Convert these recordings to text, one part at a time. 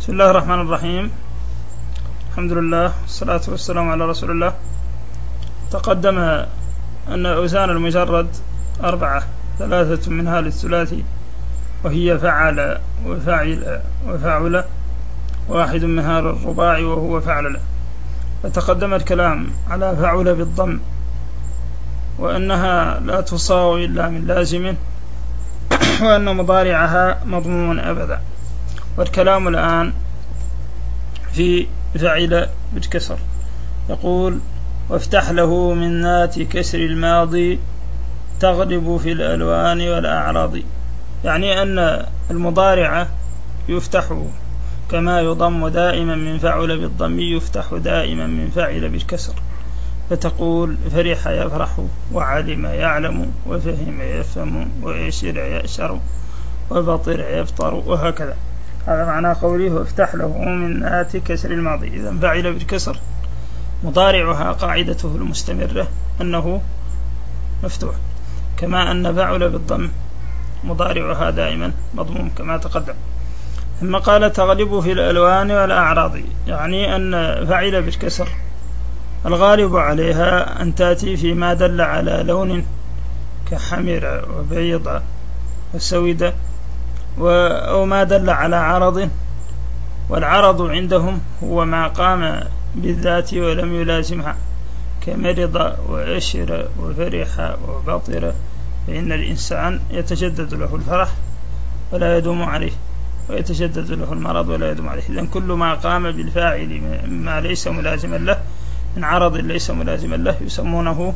بسم الله الرحمن الرحيم. الحمد لله والصلاة والسلام على رسول الله. تقدم أن أوزان المجرد 4، 3 منها للثلاثي وهي فعل وفاعل وفاعل، 1 منها للرباعي وهو فعل. فتقدم الكلام على فعل بالضم وأنها لا تصاغ إلا من لازم وأن مضارعها مضموم أبدا. والكلام الآن في فعل بالكسر. يقول: وافتح له من ذات كسر الماضي تغلب في الألوان والأعراض. يعني أن المضارع يفتح كما يضم دائما من فعل بالضم يفتح دائما من فعل بالكسر. فتقول: فرح يفرح، وعلم يعلم، وفهم يفهم، ويشر يأشر، وبطر يبطر، وهكذا. هذا معنى قوله وافتح له من ذات كسر الماضي. إذا فعل بالكسر مضارعها قاعدته المستمرة أنه مفتوح، كما أن فعل بالضم مضارعها دائما مضموم كما تقدم. ثم قال: تغلب في الألوان والأعراض. يعني أن فعل بالكسر الغالب عليها أن تأتي فيما دل على لون كحمر وبيض وسود، أو ما دل على عرض. والعرض عندهم هو ما قام بالذات ولم يلازمها، كمرض وأشر وفرح وبطر. فإن الإنسان يتجدد له الفرح ولا يدوم عليه، ويتجدد له المرض ولا يدوم عليه. إذن كل ما قام بالفاعل ما ليس ملازما له من عرض ليس ملازما له يسمونه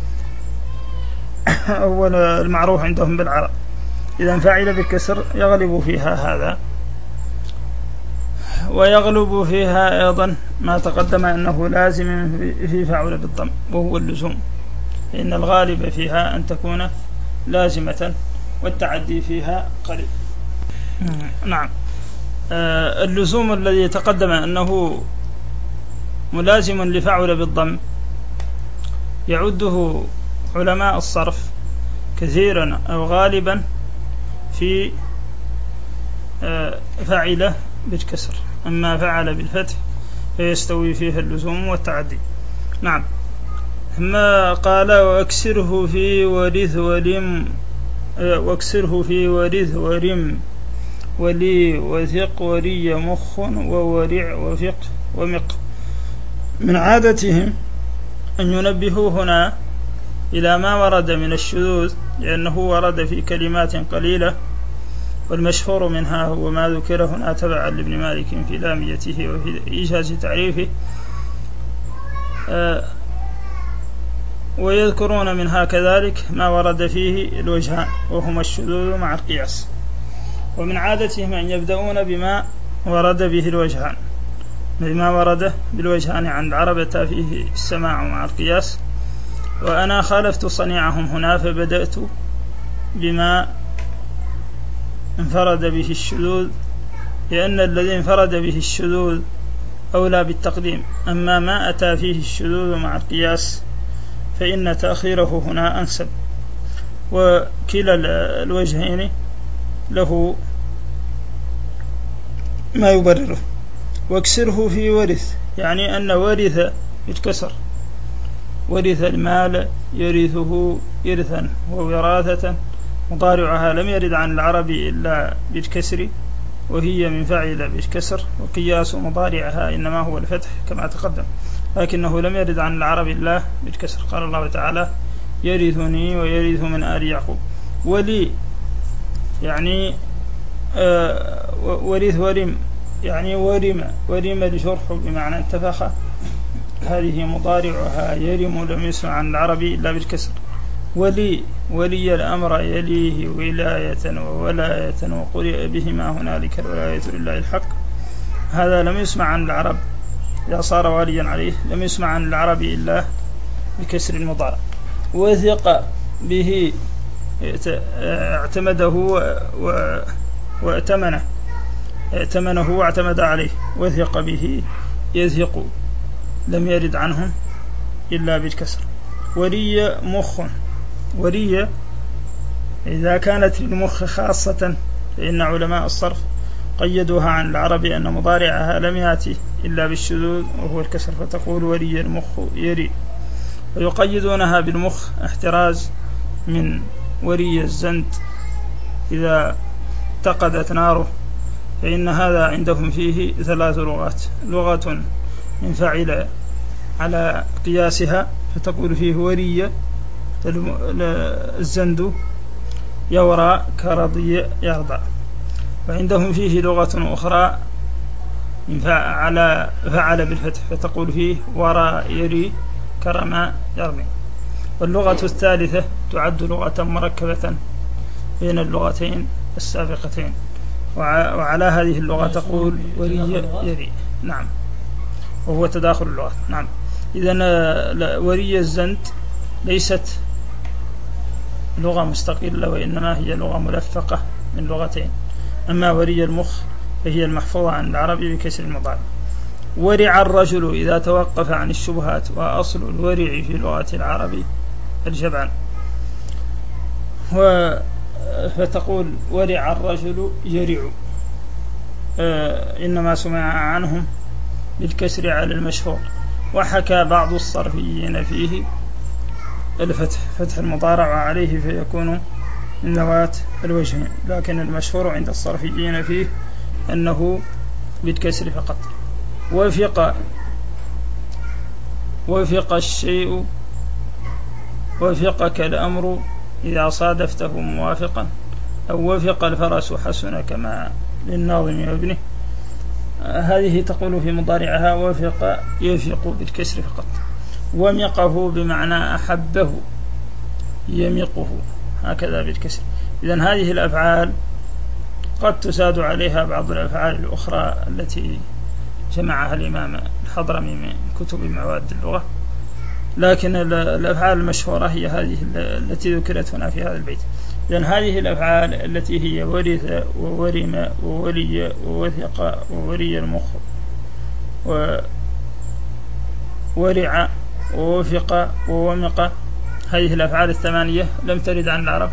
أول المعروف عندهم بالعرض. إذن فاعل بالكسر يغلب فيها هذا، ويغلب فيها أيضا ما تقدم أنه لازم في فعل بالضم وهو اللزوم، لأن الغالب فيها أن تكون لازمة والتعدي فيها قليل. نعم. اللزوم الذي تقدم أنه ملازم لفعل بالضم يعده علماء الصرف كثيرا أو غالبا في فعل بالكسر. أما فعل بالفتح فيستوي فيه اللزوم والتعدي. نعم. ثم قال: واكسره في ورث ولم، واكسره في ورث ورم ولي وثق وري مخ وورع وفق ومق. من عادتهم أن ينبهوا هنا إلى ما ورد من الشذوذ، لأنه ورد في كلمات قليلة، والمشهور منها هو ما ذكر هنا تبعا لابن مالك في لاميته وفي إيجاز تعريفه. ويذكرون منها كذلك ما ورد فيه الوجهان، وهما الشذوذ مع القياس. ومن عادتهم أن يبدأون بما ورد به الوجهان، بما ورد بالوجهان عن العربة فيه السماع مع القياس. وأنا خالفت صنيعهم هنا فبدأت بما انفرد به الشذوذ، لأن الذي انفرد به الشذوذ أولى بالتقديم. أما ما أتى فيه الشذوذ مع القياس فإن تأخيره هنا أنسب. وكلا الوجهين له ما يبرره. واكسره في ورث، يعني أن ورث بالكسر، ورث المال يرثه إرثا ووراثة. مضارعها لم يرد عن العرب إلا بالكسر، وهي من فعل بالكسر، وقياس مضارعها إنما هو الفتح كما تقدم، لكنه لم يرد عن العرب إلا بالكسر. قال الله تعالى: يرثني ويرث من آل يعقوب. ولي يعني ورث ورم، يعني ورم الجرح بمعنى انتفخ. هذه مضارعها يرم لم يسمع عن العرب إلا بالكسر. ولي الأمر يليه ولاية وولاية، وقرئ بهما هنالك الولاية لله الحق. هذا لم يسمع عن العرب، إذا صار واليا عليه لم يسمع عن العرب إلا بكسر المضارع. وثق به اعتمده وأتمنه، ائتمنه واعتمد عليه. وثق به يثق لم يرد عنهم إلا بالكسر. وري مخ، وري إذا كانت للمخ خاصة فإن علماء الصرف قيدوها عن العرب أن مضارعها لم يأتي إلا بالشذوذ وهو الكسر، فتقول وري المخ يري. ويقيدونها بالمخ احتراز من وري الزند إذا اتقدت ناره، فإن هذا عندهم فيه 3 لغات: لغة من فعل على قياسها فتقول فيه وري الزند يورى كرضي يرضى، وعندهم فيه لغة أخرى من فعل بالفتح فتقول فيه ورى يري كرما يرمي. واللغة الثالثة تعد لغة مركبة بين اللغتين السابقتين، وعلى هذه اللغة تقول وري يري. نعم، وهو تداخل اللغات. نعم، إذن وري الزند ليست لغة مستقلة، وإنما هي لغة ملفقة من لغتين. أما وري المخ فهي المحفوظة عن العربي بكسر المضارع. ورع الرجل إذا توقف عن الشبهات، وأصل الورع في لغة العرب الجبعان. فتقول ورع الرجل يرع، إنما سمع عنهم بالكسر على المشهور. وحكى بعض الصرفيين فيه الفتح، فتح المضارع عليه فيكون من ذوات الوجهين، لكن المشهور عند الصرفيين فيه أنه بالكسر فقط. وفق الشيء، وفقك الأمر إذا صادفته موافقا، أو وفق الفرس حسن كما للناظم وابنه. هذه تقول في مضارعها وفق يفق بالكسر فقط. ومقه بمعنى أحبه يمقه، هكذا بالكسر. إذن هذه الأفعال قد تساد عليها بعض الأفعال الأخرى التي جمعها الإمام الحضرمي من كتب مواد اللغة، لكن الأفعال المشهورة هي هذه التي ذكرت هنا في هذا البيت. إذن هذه الأفعال التي هي ورث وورم وولي ووثق ووري المخ وورع ووفق وومق، هذه الأفعال 8 لم ترد عن العرب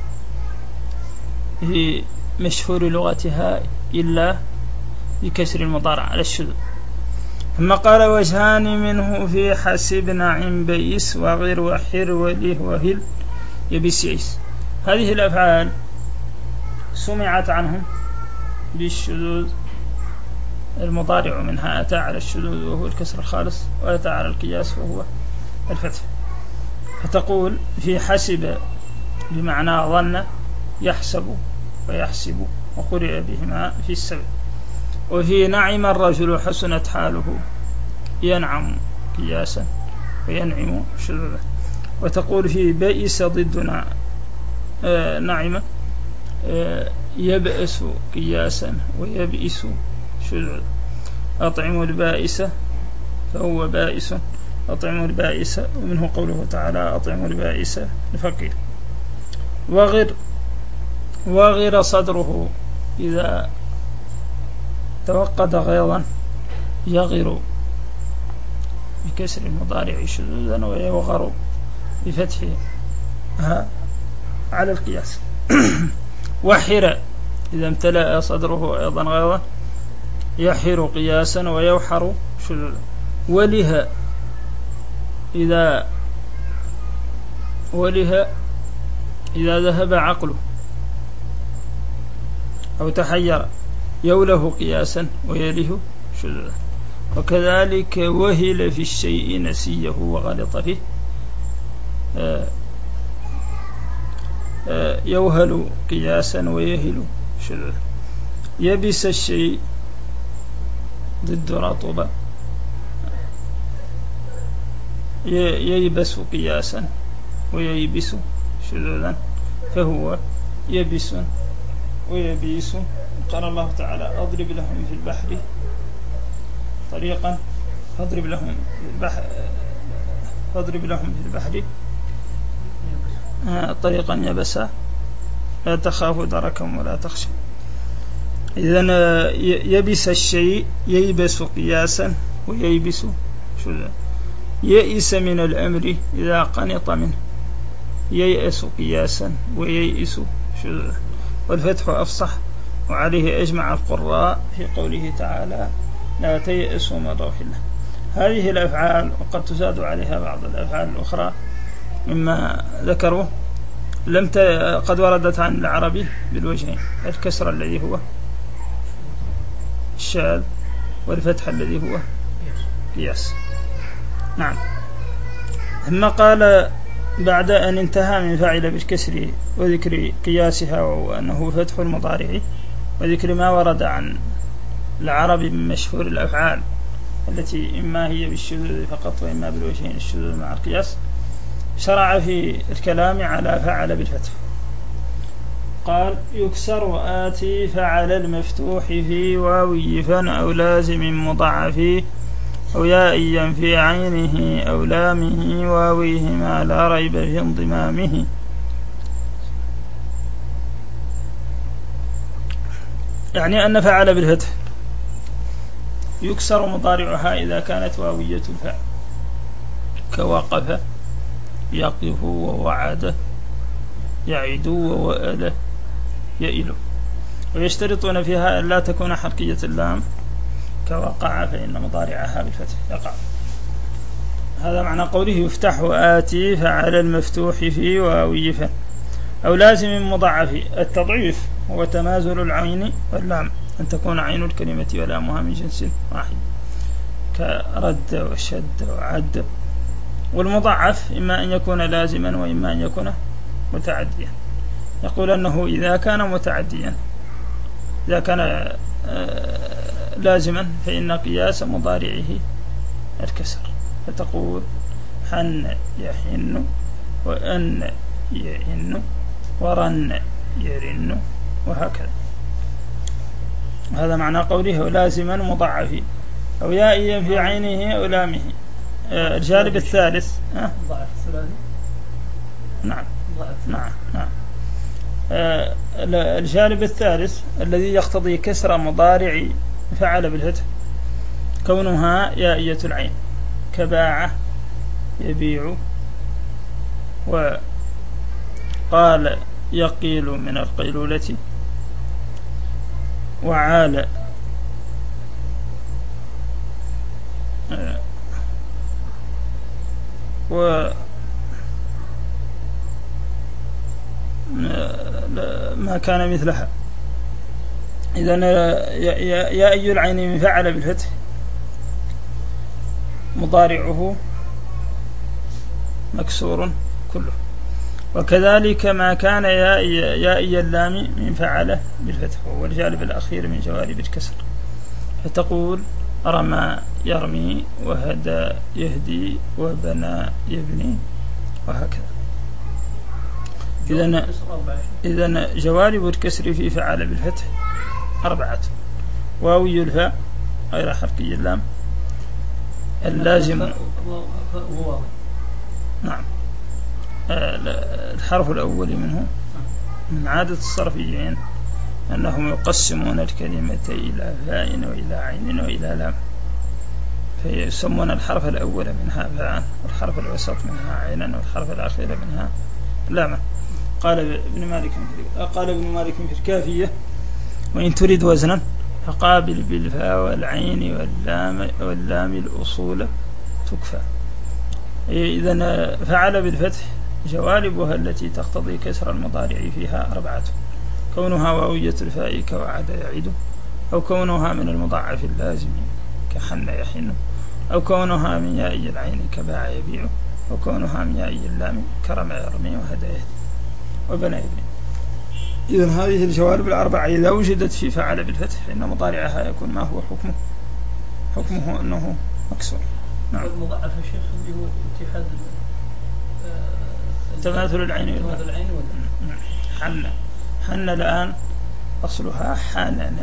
في مشهور لغتها إلا بكسر المضارع على الشذوذ. ثم قال وجهان منه في حسب نعم بئس وغير وحر وله وهل يبس يئس. هذه الأفعال سمعت عنهم بالشذوذ، المضارع منها أتى على الشذوذ وهو الكسر الخالص، وأتى على القياس وهو الفتح. فتقول في حسب بمعنى ظن يحسب ويحسب، وقرئ بهما في السبع. وفي نعم الرجل حسنت حاله ينعم قياسا وينعم شذوذا. وتقول في بئس ضدنا نعم يبئس قياسا ويبئس شذوذا. أطعم البائس فهو بائس، أطعم البائس، ومنه قوله تعالى أطعم البائس الفقير. وغر صدره إذا توقد غيظا يغر بكسر المضارع شذوذا، ويوغر بفتحها على القياس. وحر إذا امتلأ صدره أيضا غيظا يحر قياسا ويوحر شذوذا. وله إذا ذهب عقله أو تحير يوله قياسا ويله شذوذا. وكذلك وهل في الشيء نسيه وغلط فيه، يوهل قياسا ويهل شذوذا. يبس الشيء ضد رطب، ييبس قياسا وييبس شذوذا، فهو يبس ويبيس. قال الله تعالى أضرب لهم في البحر طريقا فاضرب لهم في البحر طريقا يبسا لا تخاف دركا ولا تخشى. إذن يبس الشيء ييبس قياسا وييبس شذوذا. يئس من الأمر إذا قنط منه ييأس قياسا وييئس شذوذا. والفتح أفصح وعليه أجمع القراء في قوله تعالى لا تيأسوا من روح الله. هذه الأفعال وقد تزاد عليها بعض الأفعال الأخرى مما ذكروه قد وردت عن العربي بالوجهين، الكسر الذي هو الشاذ والفتح الذي هو قياس. نعم. ثم قال بعد أن انتهى من فعل بالكسر وذكر قياسها وأنه فتح المضارع وذكر ما ورد عن العرب من مشهور الأفعال التي إما هي بالشذوذ فقط وإما بالوجهين الشذوذ مع القياس، شرع في الكلام على فعل بالفتح. قال يكسر آتي فعل المفتوح في واوي فن أو لازم مضاعف أو يائيا في عينه أو لامه واويهما لا ريب في انضمامه. يعني أن فعل بالفتح يكسر مضارعها إذا كانت واوية الفعل كوقف يقف ووعد يعد ووأل يئل. ويشترطون فيها أن لا تكون حركية اللام كوقع فإن مضارعها بالفتح يقع. هذا معنى قوله يفتح آتي فعل المفتوح في واوي فن أو لازم مضاعف. التضعيف هو تمازل العين واللام، أن تكون عين الكلمة ولامها من جنس واحد كرد وشد وعد. والمضاعف إما أن يكون لازما وإما أن يكون متعديا. يقول أنه إذا كان متعديا إذا كان لازما فإن قياس مضارعه الكسر، فتقول حن يحن وأن يئن ورن يرن وهكذا. هذا معنى قوله لازما مضاعف أو يائيا في عينه أو لامه. الجانب الثالث ضعف ثلاثي. نعم نعم نعم. الجانب الثالث الذي يقتضي كسر مضارع فعل بالفتح كونها يائية العين كباع يبيع وقال يقيل من القيلولة وعال ما كان مثلها. إذن يا أي العين من فعل بالفتح مضارعه مكسور كله. وكذلك ما كان يا أي اللام من فعل بالفتح وهو الجانب الأخير من جوانب الكسر، فتقول رمى يرمي وهدى يهدي وبنى يبني وهكذا. إذن جوانب الكسر في فعل بالفتح 4: واوي الفاء غير حركي اللام، اللازم نعم الحرف الأول منه. من عادة الصرفيين أنهم يقسمون الكلمة إلى فاء وإلى عين وإلى لام، فيسمون الحرف الأول منها فاء والحرف الوسط منها عينا والحرف الأخير منها لاما. قال ابن مالك في الكافية وإن تريد وزنا فقابل بالفاء والعين واللام الأصول تكفى. إذن فعل بالفتح جوانبها التي تقتضي كسر المضارع فيها 4: كونها واوية الفاء كوعد يعد، أو كونها من المضاعف اللازم كحن يحن، أو كونها من يائي العين كباع يبيع، أو كونها من يائي اللام كرمى يرمي وهدى يهدي وبنى يبني. إذن هذه الجوانب 4 إذا وجدت في فعل بالفتح فإن مضارعها يكون ما هو حكمه أنه مكسور. نعم. المضاعف الشيخ اللي هو اتحاد تماثل العين حن الآن أصلها حانن،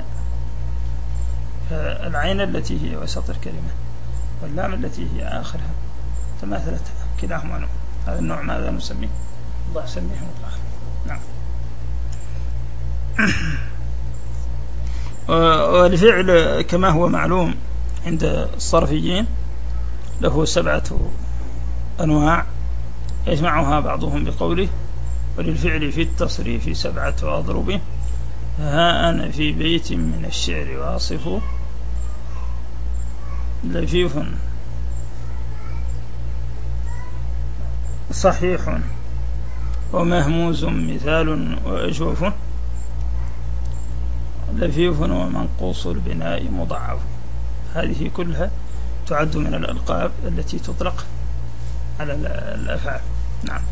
فالعين التي هي وسط الكلمة واللام التي هي آخرها تماثلت كلاهما نوع. هذا النوع ماذا نسميه مضاعف. نعم. والفعل كما هو معلوم عند الصرفيين له 7 أنواع يجمعها بعضهم بقوله وللفعل في التصريف 7 أضرب ها أنا في بيت من الشعر واصف لفيف صحيح ومهموز مثال وأجوف لفيف ومنقوص البناء مضعف. هذه كلها تعد من الألقاب التي تطلق على الأفعال. نعم،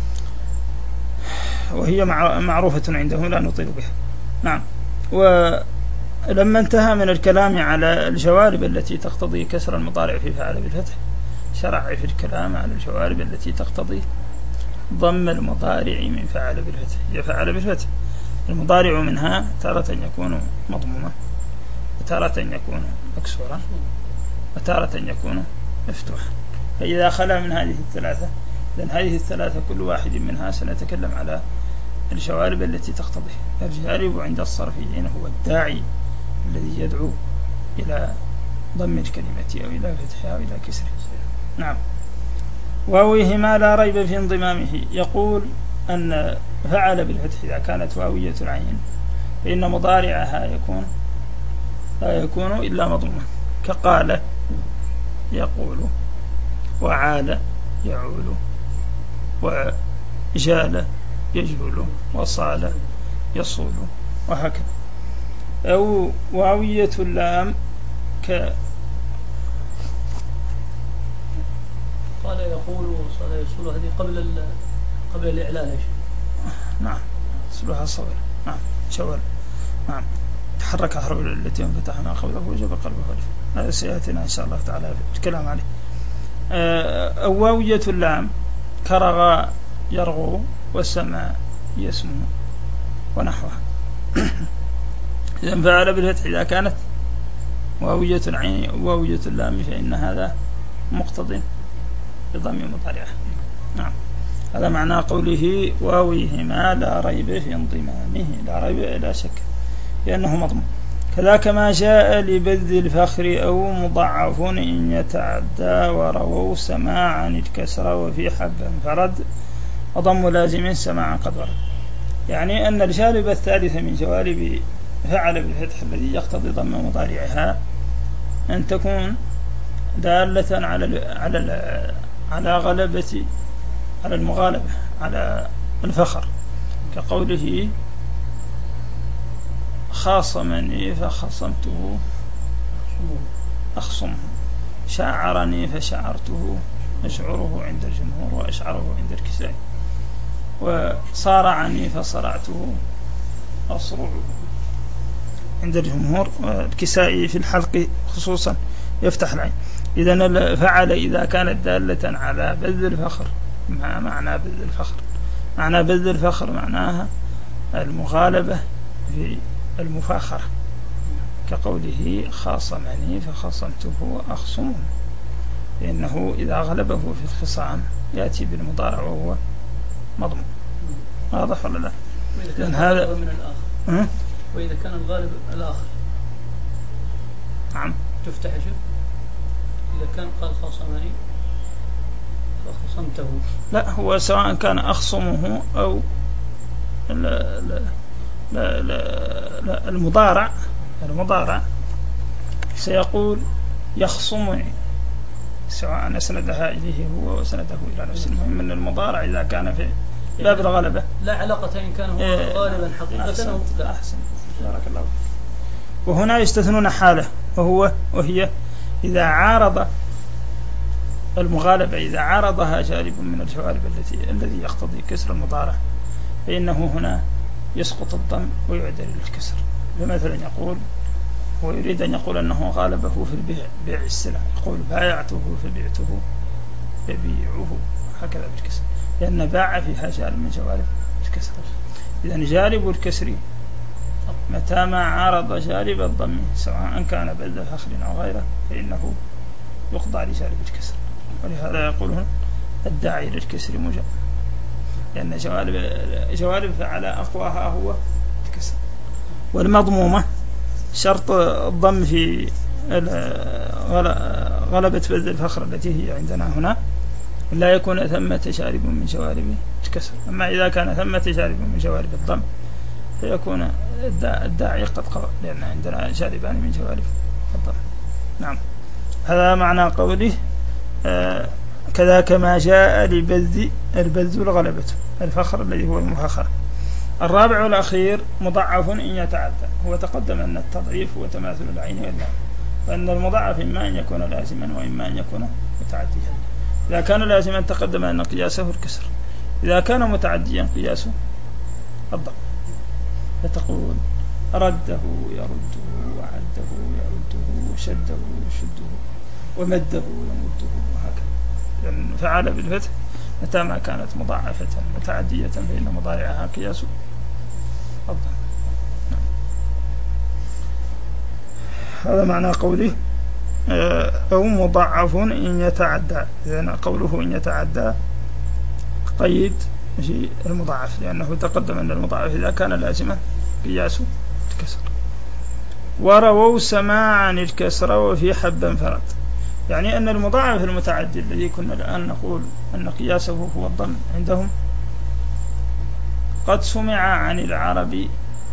وهي معروفة عندهم لا نطيل بها. نعم. ولما انتهى من الكلام على الجوارب التي تقتضي كسر المضارع في فعل بالفتح، شرع في الكلام على الجوارب التي تقتضي ضم المضارع من فعل بالفتح. يفعل بالفتح المضارع منها تارة يكون مضموما، وتارة يكون مكسورا، وتارة يكون مفتوحا. فإذا خلا من هذه الثلاثة، لأن هذه الثلاثة كل واحد منها سنتكلم على الجوارب التي تقتضي. الجارب عند الصرفيين هو الداعي الذي يدعو إلى ضم الكلمة أو إلى فتحها أو إلى كسرها. نعم. واويهما لا ريب في انضمامه. يقول أن فعل بالفتح إذا كانت واوية العين فإن مضارعها لا يكون إلا مضموما، كقال يقول، وعال يعول، وجال يجول، وصال يصول، وهكذا. أو واوية اللام قال يقول وصال يصول، هذه قبل الإعلان يا شيخ. نعم، صلها صغير. نعم، شوال. نعم، تحرك حرف التي انفتحنا قبله وجب قلبه خلف. هذا سيأتينا إن شاء الله تعالى في الكلام عليه. واوية اللام كرغى يرغو، وسمى يسمو، ونحوها. إذا فعل بالفتح إذا كانت واوية العين واوية اللام فإن هذا مقتضٍ بضم مضارعه. نعم، هذا معنى قوله واويهما لا ريب في انضمامه. لا ريب لا شك لأنه مضمون. كذاك ما جاء لبذ الفخر أو مضعف إن يتعدى ورووا سماعا الكسر وفي حب انفرد وضم لازم سماعا قد ورد. يعني أن الجانب الثالث من جوانب فعل بالفتح الذي يقتضي ضم مضارعها أن تكون دالة على غلبة، على المغالبة، على الفخر، كقوله خاصمني فخصمته أخصمه، شعرني فشعرته أشعره عند الجمهور وأشعره عند الكسائي، وصارعني فصرعته أصرعه عند الجمهور، والكسائي في الحلق خصوصا يفتح العين. إذن فعل إذا كانت دالة على بذل الفخر. ما معنى بذل الفخر؟ معنى بذل الفخر معناها المغالبة في المفاخرة، كقوله خاصمني فخصمته أخصمه، لأنه إذا غلبه في الخصام يأتي بالمضارع وهو مضمون. واضح ولا لا؟ لأن هذا من الآخر. وإذا كان الغالب الآخر نعم تفتح شيء. إذا كان قال خاصمني فخصمته، لا، هو سواء كان أخصمه أو لا لا لا لا لا المضارع سيقول يخصمني، سواء أسندها إليه هو وسنده إلى نفسه. المهم أن المضارع إذا كان في باب الغلبة لا علاقة إن كان هو غالبا حقيقة. لا، أحسن، بارك الله فيك. وهنا يستثنون حالة وهي إذا عارض المغالبة، إذا عارضها جانب من الجوانب الذي يقتضي كسر المضارع، فإنه هنا يسقط الضم ويعدل للكسر. فمثلا يقول ويريد أن يقول أنه غالبه في بيع السلع، يقول بايعته فبيعته يبيعه، هكذا بالكسر، لأن باع فيها جانب من جوانب الكسر. إذن جانب الكسر متى ما عارض جانب الضم سواء كان بذل فخر أو غيره فإنه يخضع لجانب الكسر. ولهذا يقولون الداعي للكسر مجاب، لأن جوانب فعل أقواها هو الكسر. والمضمومة شرط الضم في غلبة بذل الفخر التي هي عندنا هنا لا يكون ثمة جانب من جوانب الكسر. أما إذا كان ثمة جانب من جوانب الضم فيكون الداعي قد قوى، لأن عندنا جانبان من جوانب الضم. نعم، هذا معنى قوله كذا كما جاء البذ الغلبة، الفخر الذي هو المفاخرة. الرابع والأخير مضاعف إن يتعدى. هو تقدم أن التضعيف هو تماثل العين واللام، وأن المضاعف إما أن يكون لازما وإما أن يكون متعديا. إذا كان لازما تقدم أن قياسه الكسر، إذا كان متعديا قياسه الضم. فتقول رده يرده، وعده يعده، شده يشده، ومده يمده، وهكذا. فعل بالفتح متى ما كانت مضاعفة متعدية فإن مضارعها قياس الضم. هذا معنى قوله أو مضاعف إن يتعدى. لأن قوله إن يتعدى قيد في المضاعف، لأنه تقدم أن المضاعف إذا كان لازما قياس الكسر. ورووا سماعا الكسر وفي حبا فرد، يعني أن المضاعف المتعدي الذي كنا الآن نقول أن قياسه هو الضم عندهم قد سمع عن العرب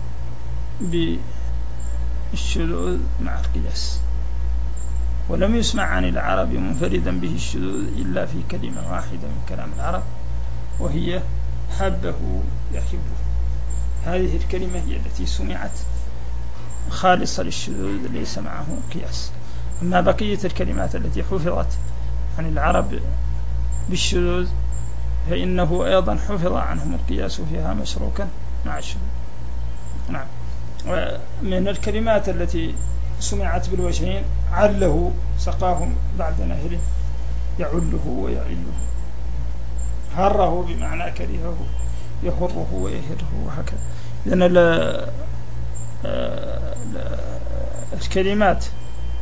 بالشذوذ مع القياس، ولم يسمع عن العرب منفردا به الشذوذ إلا في كلمة واحدة من كلام العرب، وهي حبه يحبه. هذه الكلمة هي التي سمعت خالصة للشذوذ ليس معه قياس. أما بقية الكلمات التي حفظت عن العرب بالشذوذ فإنه أيضا حفظ عنهم القياس فيها مشروكا مع الشذوذ. نعم. ومن الكلمات التي سمعت بالوجهين عله سقاهم بعد نهره، يعله ويعله. هره بمعنى كرهه، يهره ويهره، وهكذا. لأن الكلمات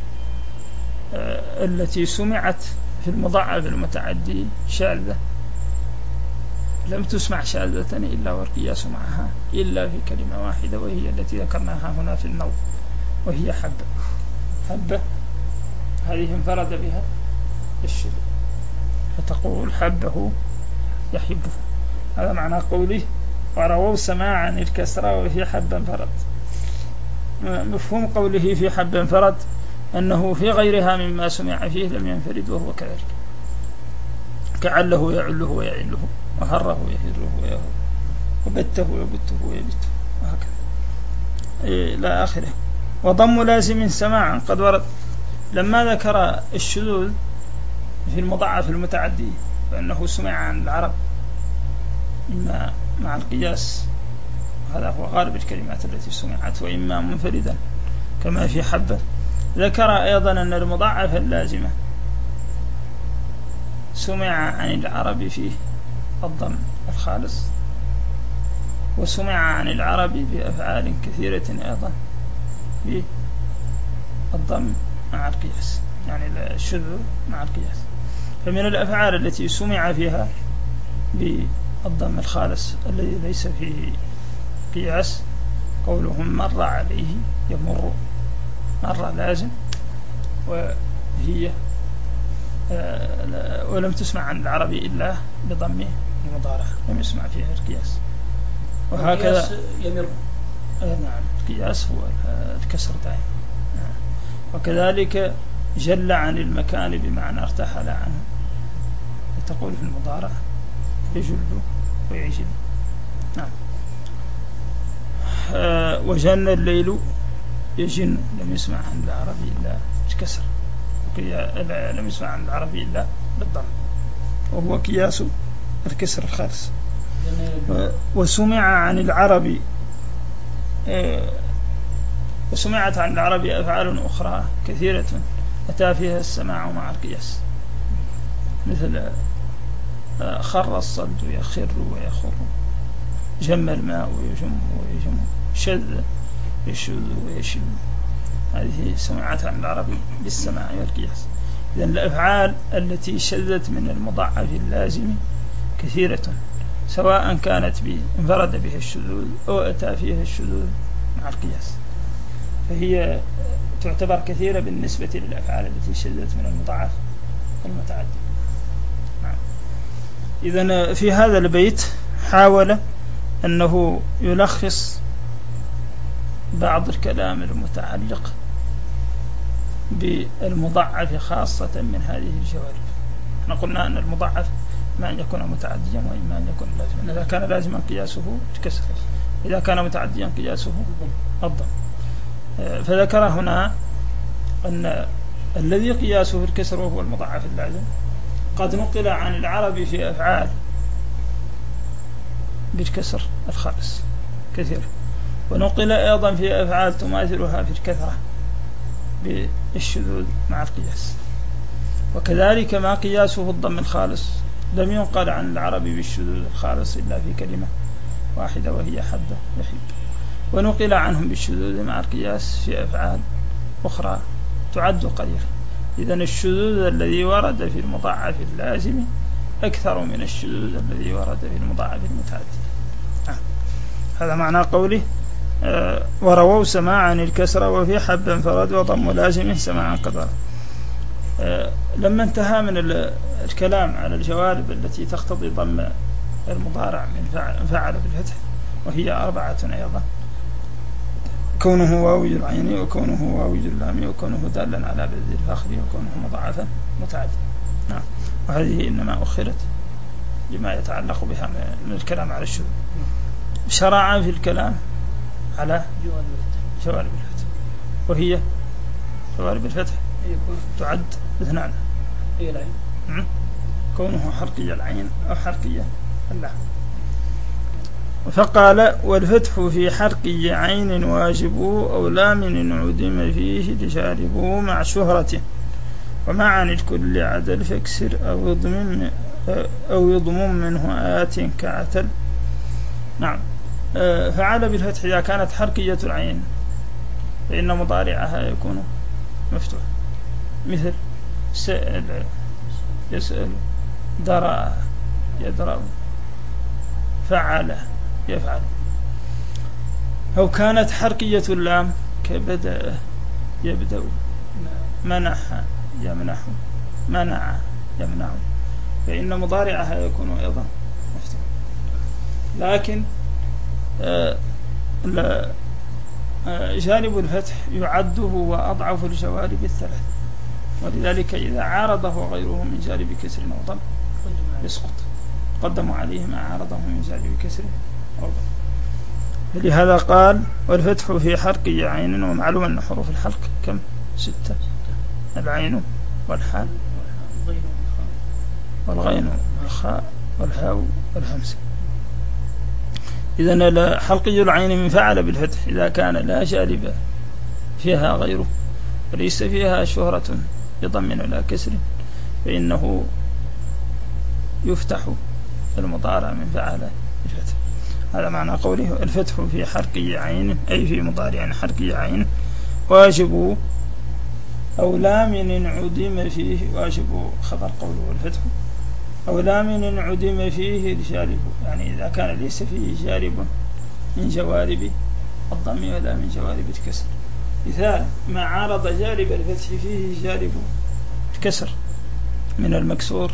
التي سمعت في المضاعف المتعدي شاذة لم تسمع شاذة إلا والقياس معها إلا في كلمة واحدة، وهي التي ذكرناها هنا في النظم، وهي حبة. حبة هذه انفرد بها الشذوذ، فتقول حبه يحبه. هذا معنى قوله ورووا سماعا الكسر وفي حبا انفرد. مفهوم قوله في حبا انفرد أنه في غيرها مما سمع فيه لم ينفرد وهو كذلك، كعله يعله ويعله، وهره يهره ويهره، وبته يبته ويبته، وهكذا إلى آخره. وضم لازم سماعا قد ورد. لما ذكر الشذوذ في المضاعف المتعدي فإنه سمع عن العرب إما مع القياس، هذا هو غالب الكلمات التي سمعت، وإما منفردا كما في حبة. ذكر أيضا أن المضاعف اللازمة سمع عن العرب فيه الضم الخالص، وسمع عن العرب بأفعال كثيرة أيضا بالضم مع القياس، يعني الشذوذ مع القياس. فمن الأفعال التي سمع فيها بالضم الخالص الذي ليس فيه قياس قولهم مر عليه يمر، مر لازم، وهي ولم تسمع عن العربي إلا بضمه المضارع، لم يسمع فيها القياس. وهكذا يمر. نعم، القياس هو الكسر دائما. وكذلك جل عن المكان بمعنى ارتحل عنه، تقول في المضارع يجل ويعجل. نعم. وجن الليل يجن، لم يسمع عن العربي إلا الكسر، لم يسمع عن العربي إلا بالضم، وهو قياس الكسر الخالص. وسمع عن العربي وسمعت عن العربي أفعال أخرى كثيرة أتى فيها السماع مع القياس، مثل خر الصد يخر ويخر، جم الماء ويجم ويجم، شذ يشذ ويشذ. هذه سمعت عن العربي بالسماع والقياس. إذن الأفعال التي شذت من المضاعف اللازم كثيرة، سواء كانت انفرد بها الشذوذ أو أتى فيها الشذوذ مع القياس، فهي تعتبر كثيرة بالنسبة للأفعال التي شذت من المضاعف المتعدي. نعم. إذن في هذا البيت حاول أنه يلخص بعض الكلام المتعلق بالمضاعف خاصة من هذه الجوانب. احنا قلنا أن المضاعف ما أن يكون متعديا وإما أن يكون لازما. إذا كان لازما قياسه الكسر، إذا كان متعديا قياسه الضم. فذكر هنا أن الذي قياسه الكسر وهو المضاعف اللازم قد نقل عن العرب في أفعال بالكسر الخالص كثير، ونقل أيضا في أفعال تماثلها في الكثرة بالشذوذ مع القياس. وكذلك ما قياسه الضم الخالص لم ينقل عن العرب بالشذوذ الخالص إلا في كلمة واحدة وهي حبة يحب، ونقل عنهم بالشذوذ مع القياس في أفعال أخرى تعد قليلا. إذن الشذوذ الذي ورد في المضاعف اللازم أكثر من الشذوذ الذي ورد في المضاعف المتعدد. هذا معنى قوله ورووا سماعا الكسر وفي حب انفرد وضم لازم سماعا قدر. لما انتهى من الكلام على الجوانب التي تقتضي ضم المضارع من فعل بالفتح، وهي 4 أيضا: كونه واوي العين، وكونه واوي اللام، وكونه دالا على بذل الفخر، وكونه مضاعفا متعدد. نعم. وهذه إنما أخرت لما يتعلق بها من الكلام على الشذوذ. شرع في الكلام على جوانب الفتح، وهي جوانب الفتح تعد 2: كونه حرقي العين أو حرقي اللام. فقال: والفتح في حرقي عين واجب أو لام عدم فيه لجارب مع شهرته، ومع عن الكل عدل فاكسر أو يضم منه آت كعتل. نعم. فعل بالفتح إذا كانت حرقية العين فإن مضارعها يكون مفتوح، مثل سأل يسأل، درى يدرأ، فعل يفعل. أو كانت حرقية اللام كبدأ يبدأ، منح يمنح، منع يمنع، فإن مضارعها يكون أيضا مفتوح. لكن جانب الفتح يعد هو أضعف الجوانب الثلاث، ولذلك إذا عارضه غيره من جانب كسر أو ضم يسقط، قدموا عليه ما عارضه من جانب كسر أو ضم. لهذا قال: والفتح في حرقي عين. ومعلوم أن حروف الحلق كم؟ 6: العين والحاء والغين والخاء والهاء والهمزة. إذن حلقي العين من فعل بالفتح إذا كان لا جانب فيها غيره وليس فيها شهرة بضم ولا كسر فإنه يفتح المضارع من فعل بالفتح. هذا معنى قوله: الفتح في حرقي عين، أي في مضارع حرقي عين، واجب أو لام عدم فيه. واجب خبر قوله والفتح، أو لام عدم فيه الجارب، يعني إذا كان ليس فيه جارب من جوارب الضم ولا من جوارب الكسر. مثال: ما عارض جانب الفتح فيه جانب الكسر من المكسور،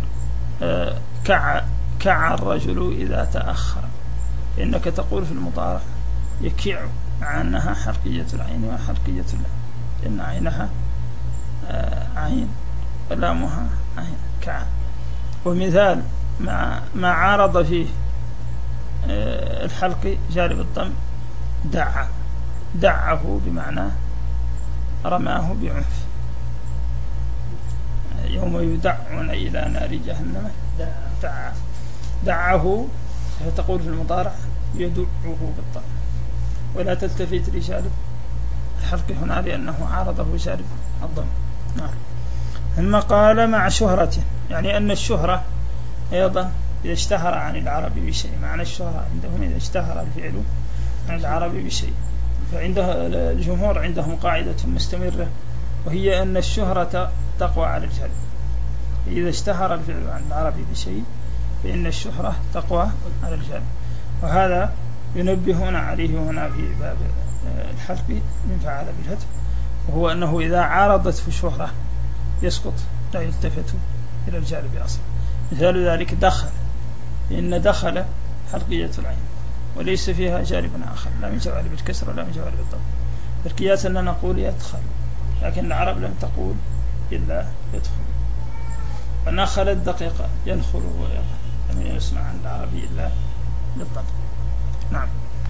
كع الرجل إذا تأخر، إنك تقول في المضارع يكع، مع أنها حرقية العين وحرقية اللام، إن عينها عين ولامها عين، كع. ومثال ما عارض فيه الحلق جانب الضم، دعه بمعنى رماه بعنف، يوم يدعون إلى نار جهنم دعه، فتقول في المضارع يدعه بالضم، ولا تلتفت لجانب الحلق هنا لأنه عارضه جانب الضم. نعم. ثم قال: مع شهرته، يعني أن الشهرة أيضا إذا اشتهر عن العرب بشيء. معنى الشهرة عندهم إذا اشتهر الفعل عن العرب بشيء، فعنده الجمهور عندهم قاعدة مستمرة، وهي أن الشهرة تقوى على الجهل. إذا اشتهر الفعل عن العرب بشيء فإن الشهرة تقوى على الجهل، وهذا ينبهون عليه هنا في باب الحلق من فعل بالفتح، وهو أنه إذا عارضت في الشهرة يسقط، لا يلتفت إلى الجانب أصلا. مثال ذلك دخل، إن دخل حرقية العين، وليس فيها جانب آخر، لا من جوانب الكسر ولا من جوانب الضم. القياس أن نقول يدخل، لكن العرب لم تقول إلا يدخل. ونخل الدقيقة ينخل ويضع، لم يسمع عن العربي إلا بالضم. نعم.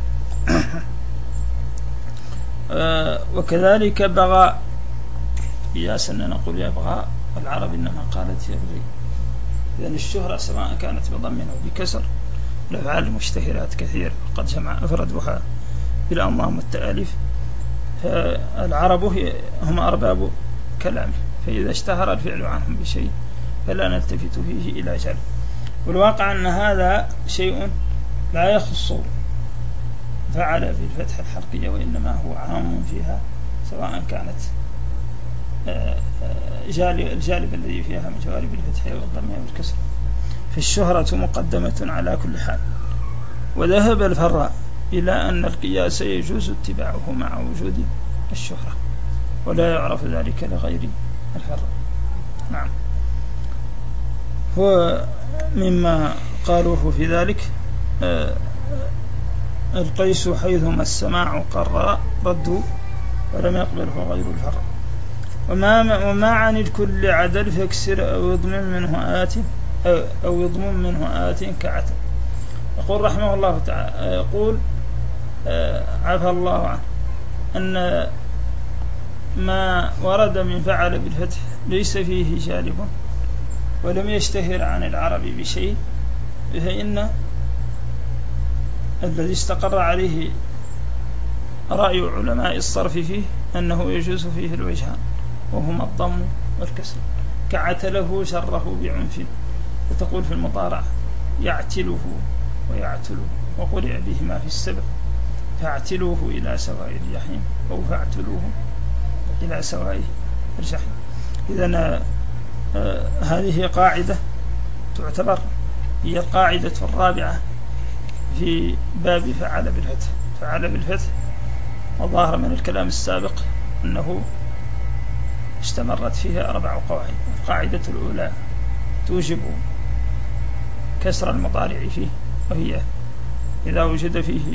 وكذلك بغى، قياس أن نقول يبغى، والعرب إنما قالت يبغي. إذن الشهرة سواء كانت بضم أو بكسر، الأفعال المشتهرات كثير قد جمع أفردها بالأنظام والتأليف، فالعرب هم أرباب كلامه، فإذا اشتهر الفعل عنهم بشيء فلا نلتفت فيه إلى جل. والواقع أن هذا شيء لا يخص فعل بالفتح الحرقية، وإنما هو عام فيها، سواء كانت الجالب الذي فيها من جوانب الفتح والضم والكسر. فالشهرة مقدمة على كل حال. وذهب الفراء إلى أن القياس يجوز اتباعه مع وجود الشهرة، ولا يعرف ذلك لغير الفراء. نعم. ومما قالوه في ذلك القيس حيثما السماع قرر ردوا ولم يقبله غير الفراء. وما عن الكل عدل فاكسر أو يضمن منه آت كعتل. يقول رحمه الله تعالى، يقول عفى الله عنه، أن ما ورد من فعل بالفتح ليس فيه جالب ولم يشتهر عن العرب بشيء، فإن الذي استقر عليه رأي علماء الصرف فيه أنه يجوز فيه الوجهان، وهما الضم والكسر. كعتله شره بعنف، فتقول في المضارع يعتله ويعتله، وقرئ بهما في السبع، فاعتلوه إلى سواء الجحيم أو فاعتلوه إلى سواء الجحيم. إذن هذه قاعدة تعتبر هي القاعدة الرابعة في باب فعل بالفتح. فعل بالفتح وظاهر من الكلام السابق أنه استمرت فيها 4 قواعد. القاعدة الأولى توجب كسر المضارع فيه، وهي إذا وجد فيه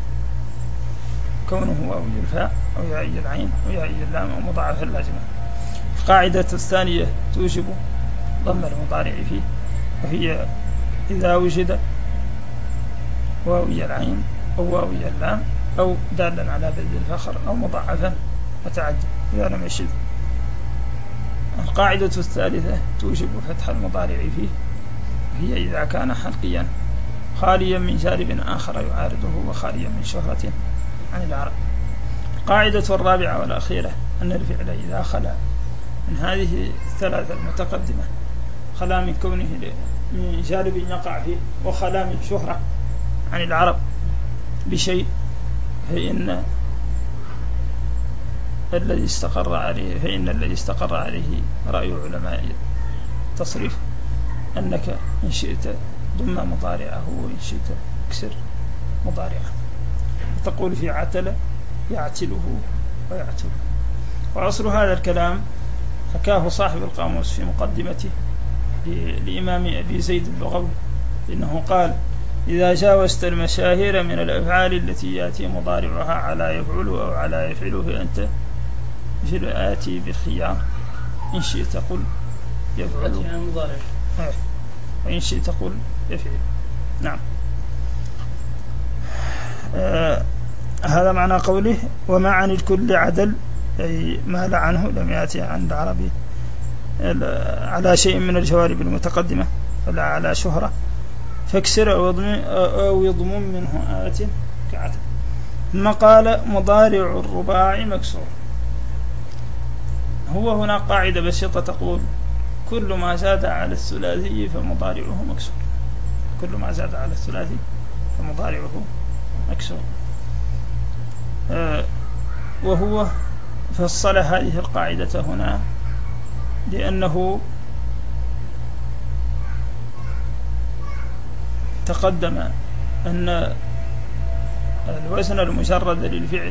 كونه واو الفاء أو ياء العين أو ياء اللام أو مضاعفا لازما. القاعدة الثانية توجب ضم المضارع فيه، وهي إذا وجد واو العين أو واو اللام أو دالا على بذل الفخر أو مضاعفا متعدد إذا لم يشذ. القاعدة الثالثة توجب فتح المضارع فيه، وهي إذا كان حلقيا خاليا من جانب آخر يعارضه وخاليا من شهرة عن العرب. القاعدة الرابعة والأخيرة أن الفعل إذا خلا من هذه الثلاثة المتقدمة، خلا من كونه من جانب يقع فيه، وخلا من شهرة عن العرب بشيء، فإن الذي استقر عليه رأي علماء التصريف أنك إن شئت ضم مضارعه وإن شئت اكسر مضارعه. تقول في عتل يعتله ويعتله. وعصر هذا الكلام حكاه صاحب القاموس في مقدمته لإمام أبي زيد اللغوي، إنه قال: إذا جاوزت المشاهير من الأفعال التي يأتي مضارعها على يفعل أو على يفعل، فأنت مثل آتي بالخيار، إن شئت قل يفعل وإن شئت قل يفعل. نعم. هذا معنى قوله وما عن الكل عدل، أي ما عنه لم يأتي عن العربي على شيء من الجوارب المتقدمة فلا على شهرة، فاكسر أو يضمن منه آت كعتل. ثم قال مضارع الرباع مكسور. هو هنا قاعدة بسيطة تقول كل ما زاد على الثلاثي فمضارعه مكسور، كل ما زاد على الثلاثي فمضارعه مكسور. وهو فصل هذه القاعدة هنا لأنه تقدم أن الوزن المجرد للفعل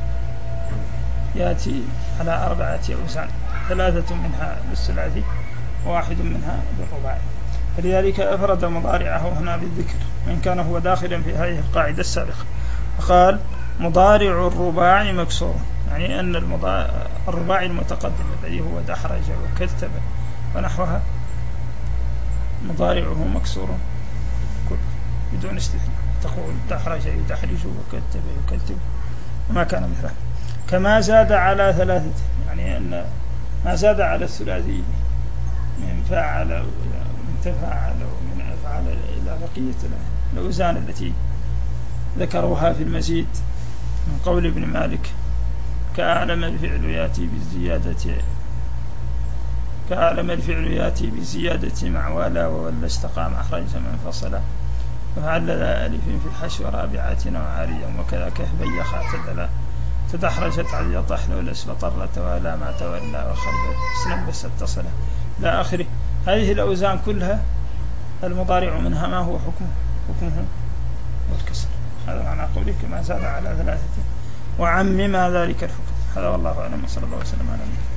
يأتي على 4 أوزان، 3 منها للثلاثي و1 منها للرباعي، فلذلك أفرد مضارعه هنا بالذكر وإن كان هو داخلا في هذه القاعدة السابقة. فقال مضارع الرباعي مكسور، يعني أن الرباعي المتقدم الذي هو دحرج وكتب ونحوها مضارعه مكسور بدون استثناء، تقول دحرج يدحرج وكتب يكتب وما كان مثله. كما زاد على ثلاثة، يعني أن ما زاد على الثلاثي من فاعل ومن تفاعل ومن أفعل إلى بقية الأوزان التي ذكروها في المزيد من قول ابن مالك كأعلم الفعل ياتي بزيادة مع ولا وولا استقام أخرجت منفصلا وفعل ذا ألف في الحشو رابعة وعاريا وكذا كهبي اعتدلا تدحرجت علي طحن والأسب طرت ولا ما تولى وخربت اسلم بس اتصلا لا آخره. هذه الأوزان كلها المضارع منها ما هو حكمه والكسر. هذا معنى قولك ما زاد على ثلاثة وعمم ذلك الحكم. هذا والله أعلم وصلى الله وسلم على نبينا.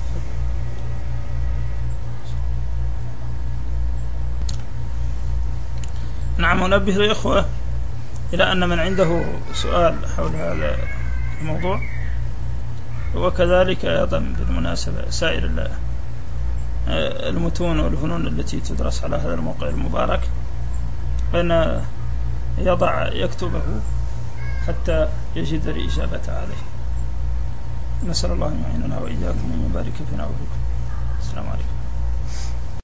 نعم. ونبه الإخوة إلى أن من عنده سؤال حول هذا الموضوع وكذلك أيضا بالمناسبة سائر المتون والفنون التي تدرس على هذا الموقع المبارك فإن يكتبه حتى يجد الإجابة عليه. نسأل الله أن يعيننا وإياكم ويبارك فينا وفيكم. السلام عليكم.